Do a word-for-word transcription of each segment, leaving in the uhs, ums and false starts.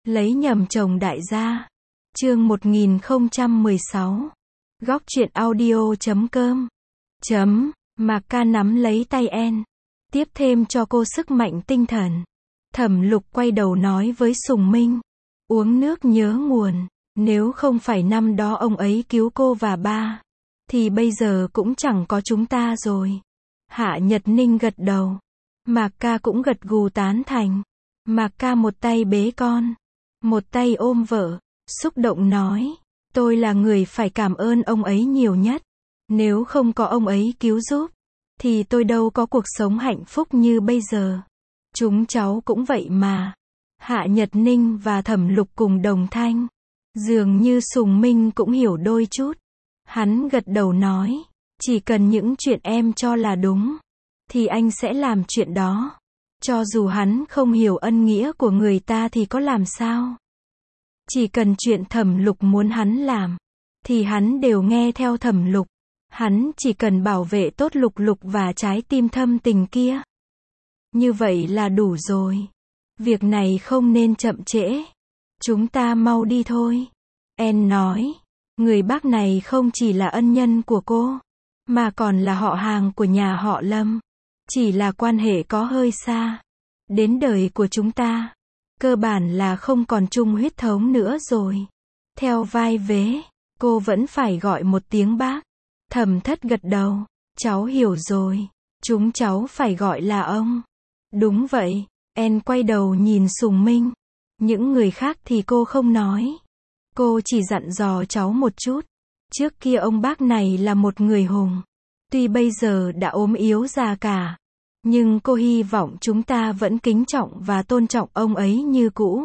Lấy nhầm chồng đại gia. Chương một nghìn không trăm mười sáu. Góc truyện audio chấm com. Chấm. Mạc Ca nắm lấy tay En. Tiếp thêm cho cô sức mạnh tinh thần. Thẩm Lục quay đầu nói với Sùng Minh. Uống nước nhớ nguồn. Nếu không phải năm đó ông ấy cứu cô và ba, thì bây giờ cũng chẳng có chúng ta rồi. Hạ Nhật Ninh gật đầu. Mạc Ca cũng gật gù tán thành. Mạc Ca một tay bế con, một tay ôm vợ, xúc động nói. Tôi là người phải cảm ơn ông ấy nhiều nhất. Nếu không có ông ấy cứu giúp, thì tôi đâu có cuộc sống hạnh phúc như bây giờ. Chúng cháu cũng vậy mà. Hạ Nhật Ninh và Thẩm Lục cùng đồng thanh. Dường như Sùng Minh cũng hiểu đôi chút. Hắn gật đầu nói. Chỉ cần những chuyện em cho là đúng, thì anh sẽ làm chuyện đó. Cho dù hắn không hiểu ân nghĩa của người ta thì có làm sao. Chỉ cần chuyện Thẩm Lục muốn hắn làm, thì hắn đều nghe theo Thẩm Lục. Hắn chỉ cần bảo vệ tốt Lục Lục và trái tim thâm tình kia. Như vậy là đủ rồi. Việc này không nên chậm trễ. Chúng ta mau đi thôi. En nói. Người bác này không chỉ là ân nhân của cô, mà còn là họ hàng của nhà họ Lâm. Chỉ là quan hệ có hơi xa. Đến đời của chúng ta, cơ bản là không còn chung huyết thống nữa rồi. Theo vai vế, cô vẫn phải gọi một tiếng bác. Thẩm Thất gật đầu. Cháu hiểu rồi. Chúng cháu phải gọi là ông. Đúng vậy. En quay đầu nhìn Sùng Minh. Những người khác thì cô không nói. Cô chỉ dặn dò cháu một chút. Trước kia ông bác này là một người hùng. Tuy bây giờ đã ốm yếu già cả, nhưng cô hy vọng chúng ta vẫn kính trọng và tôn trọng ông ấy như cũ.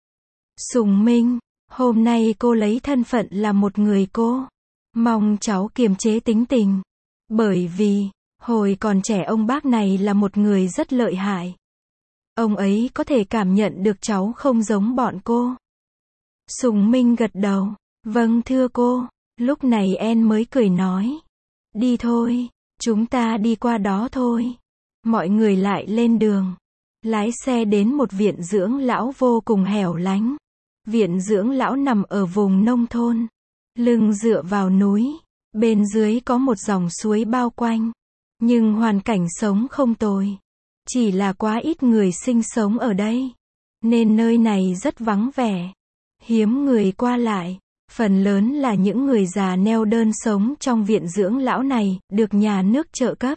Sùng Minh, hôm nay cô lấy thân phận là một người cô. Mong cháu kiềm chế tính tình. Bởi vì, hồi còn trẻ ông bác này là một người rất lợi hại. Ông ấy có thể cảm nhận được cháu không giống bọn cô. Sùng Minh gật đầu. Vâng thưa cô. Lúc này En mới cười nói. Đi thôi, chúng ta đi qua đó thôi. Mọi người lại lên đường. Lái xe đến một viện dưỡng lão vô cùng hẻo lánh. Viện dưỡng lão nằm ở vùng nông thôn. Lưng dựa vào núi. Bên dưới có một dòng suối bao quanh. Nhưng hoàn cảnh sống không tồi. Chỉ là quá ít người sinh sống ở đây. Nên nơi này rất vắng vẻ. Hiếm người qua lại. Phần lớn là những người già neo đơn sống trong viện dưỡng lão này, được nhà nước trợ cấp.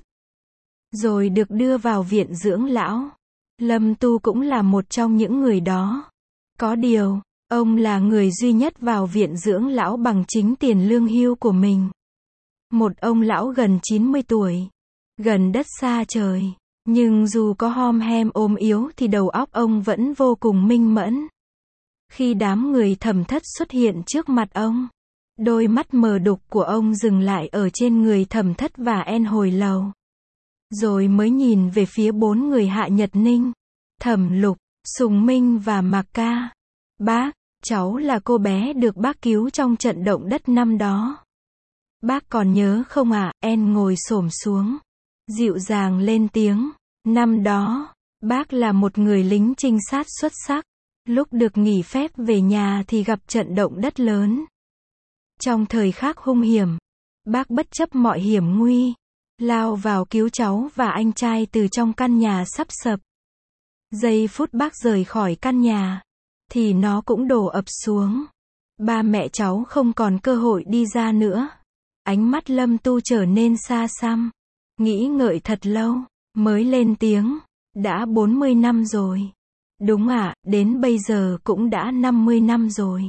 Rồi được đưa vào viện dưỡng lão. Lâm Tu cũng là một trong những người đó. Có điều, ông là người duy nhất vào viện dưỡng lão bằng chính tiền lương hưu của mình. Một ông lão gần chín mươi tuổi. Gần đất xa trời. Nhưng dù có hom hem ốm yếu thì đầu óc ông vẫn vô cùng minh mẫn. Khi đám người Thẩm Thất xuất hiện trước mặt ông, đôi mắt mờ đục của ông dừng lại ở trên người Thẩm Thất và En hồi lâu. Rồi mới nhìn về phía bốn người Hạ Nhật Ninh, Thẩm Lục, Sùng Minh và Mạc Ca. Bác, cháu là cô bé được bác cứu trong trận động đất năm đó. Bác còn nhớ không ạ? En ngồi xổm xuống, dịu dàng lên tiếng. Năm đó, bác là một người lính trinh sát xuất sắc. Lúc được nghỉ phép về nhà thì gặp trận động đất lớn. Trong thời khắc hung hiểm, bác bất chấp mọi hiểm nguy, lao vào cứu cháu và anh trai từ trong căn nhà sắp sập. Giây phút bác rời khỏi căn nhà, thì nó cũng đổ ập xuống. Ba mẹ cháu không còn cơ hội đi ra nữa. Ánh mắt Lâm Tu trở nên xa xăm. Nghĩ ngợi thật lâu, mới lên tiếng. Đã bốn mươi năm rồi. Đúng ạ, à, đến bây giờ cũng đã năm mươi năm rồi.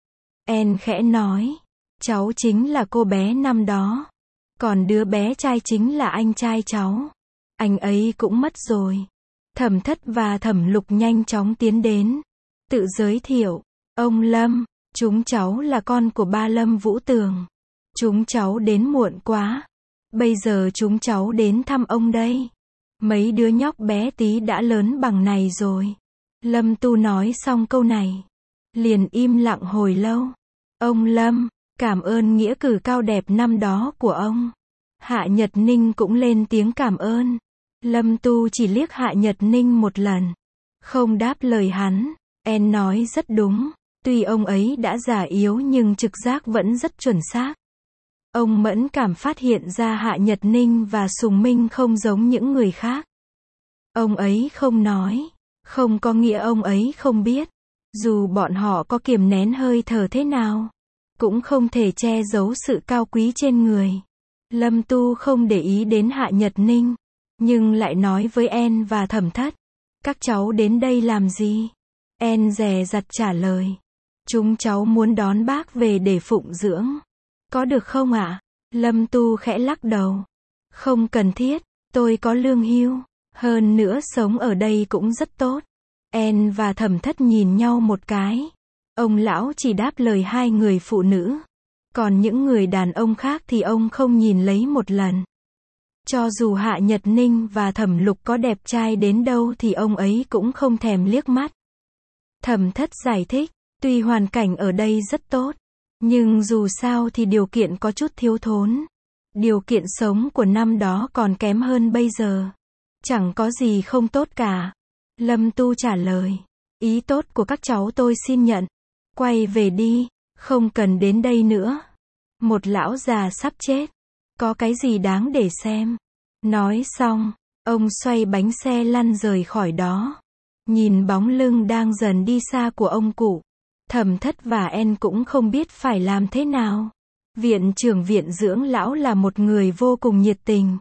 En khẽ nói. Cháu chính là cô bé năm đó. Còn đứa bé trai chính là anh trai cháu. Anh ấy cũng mất rồi. Thẩm Thất và Thẩm Lục nhanh chóng tiến đến. Tự giới thiệu. Ông Lâm, chúng cháu là con của ba Lâm Vũ Tường. Chúng cháu đến muộn quá. Bây giờ chúng cháu đến thăm ông đây. Mấy đứa nhóc bé tí đã lớn bằng này rồi. Lâm Tu nói xong câu này, liền im lặng hồi lâu. Ông Lâm, cảm ơn nghĩa cử cao đẹp năm đó của ông. Hạ Nhật Ninh cũng lên tiếng cảm ơn. Lâm Tu chỉ liếc Hạ Nhật Ninh một lần, không đáp lời hắn. Anne nói rất đúng. Tuy ông ấy đã già yếu nhưng trực giác vẫn rất chuẩn xác. Ông mẫn cảm phát hiện ra Hạ Nhật Ninh và Sùng Minh không giống những người khác. Ông ấy không nói, không có nghĩa ông ấy không biết. Dù bọn họ có kiềm nén hơi thở thế nào, cũng không thể che giấu sự cao quý trên người. Lâm Tu không để ý đến Hạ Nhật Ninh, nhưng lại nói với Anne và Thẩm Thất. Các cháu đến đây làm gì? Anne dè dặt trả lời. Chúng cháu muốn đón bác về để phụng dưỡng. Có được không ạ? Lâm Tu khẽ lắc đầu. Không cần thiết, tôi có lương hưu. Hơn nữa sống ở đây cũng rất tốt. Anne và Thẩm Thất nhìn nhau một cái. Ông lão chỉ đáp lời hai người phụ nữ. Còn những người đàn ông khác thì ông không nhìn lấy một lần. Cho dù Hạ Nhật Ninh và Thẩm Lục có đẹp trai đến đâu thì ông ấy cũng không thèm liếc mắt. Thẩm Thất giải thích, tuy hoàn cảnh ở đây rất tốt, nhưng dù sao thì điều kiện có chút thiếu thốn. Điều kiện sống của năm đó còn kém hơn bây giờ. Chẳng có gì không tốt cả. Lâm Tu trả lời, ý tốt của các cháu tôi xin nhận. Quay về đi, không cần đến đây nữa. Một lão già sắp chết, có cái gì đáng để xem. Nói xong, ông xoay bánh xe lăn rời khỏi đó. Nhìn bóng lưng đang dần đi xa của ông cụ, Thẩm Thất và Anne cũng không biết phải làm thế nào. Viện trưởng viện dưỡng lão là một người vô cùng nhiệt tình.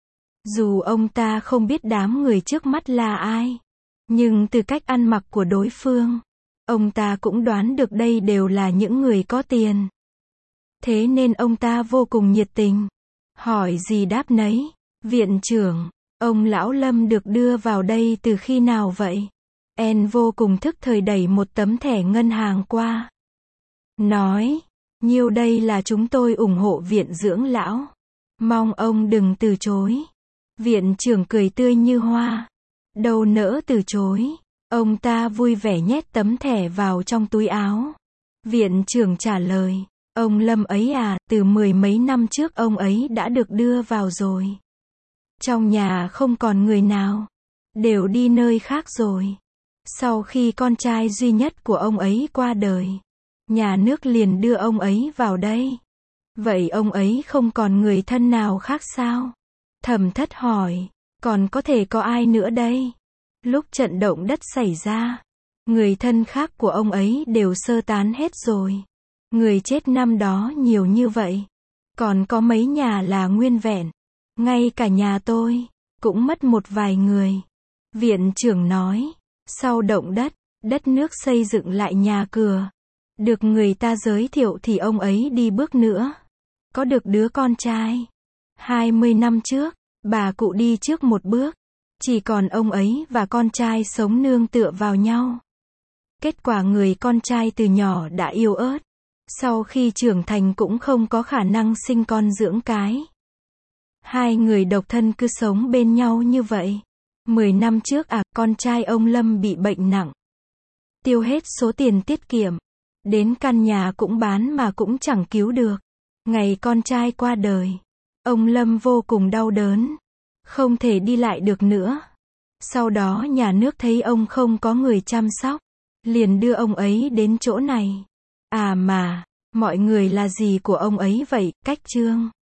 Dù ông ta không biết đám người trước mắt là ai, nhưng từ cách ăn mặc của đối phương, ông ta cũng đoán được đây đều là những người có tiền. Thế nên ông ta vô cùng nhiệt tình. Hỏi gì đáp nấy. Viện trưởng, ông lão Lâm được đưa vào đây từ khi nào vậy? Anne vô cùng thức thời đẩy một tấm thẻ ngân hàng qua. Nói, nhiêu đây là chúng tôi ủng hộ viện dưỡng lão. Mong ông đừng từ chối. Viện trưởng cười tươi như hoa. Đâu nỡ từ chối. Ông ta vui vẻ nhét tấm thẻ vào trong túi áo. Viện trưởng trả lời, ông Lâm ấy à, từ mười mấy năm trước ông ấy đã được đưa vào rồi. Trong nhà không còn người nào, đều đi nơi khác rồi. Sau khi con trai duy nhất của ông ấy qua đời, nhà nước liền đưa ông ấy vào đây. Vậy ông ấy không còn người thân nào khác sao? Thẩm Thất hỏi, còn có thể có ai nữa đây? Lúc trận động đất xảy ra, người thân khác của ông ấy đều sơ tán hết rồi. Người chết năm đó nhiều như vậy. Còn có mấy nhà là nguyên vẹn. Ngay cả nhà tôi, cũng mất một vài người. Viện trưởng nói, sau động đất, đất nước xây dựng lại nhà cửa. Được người ta giới thiệu thì ông ấy đi bước nữa. Có được đứa con trai. hai mươi năm trước, bà cụ đi trước một bước. Chỉ còn ông ấy và con trai sống nương tựa vào nhau. Kết quả người con trai từ nhỏ đã yếu ớt. Sau khi trưởng thành cũng không có khả năng sinh con dưỡng cái. Hai người độc thân cứ sống bên nhau như vậy. Mười năm trước à, con trai ông Lâm bị bệnh nặng. Tiêu hết số tiền tiết kiệm. Đến căn nhà cũng bán mà cũng chẳng cứu được. Ngày con trai qua đời, ông Lâm vô cùng đau đớn. Không thể đi lại được nữa. Sau đó nhà nước thấy ông không có người chăm sóc, liền đưa ông ấy đến chỗ này. À mà, mọi người là gì của ông ấy vậy? Cách Trương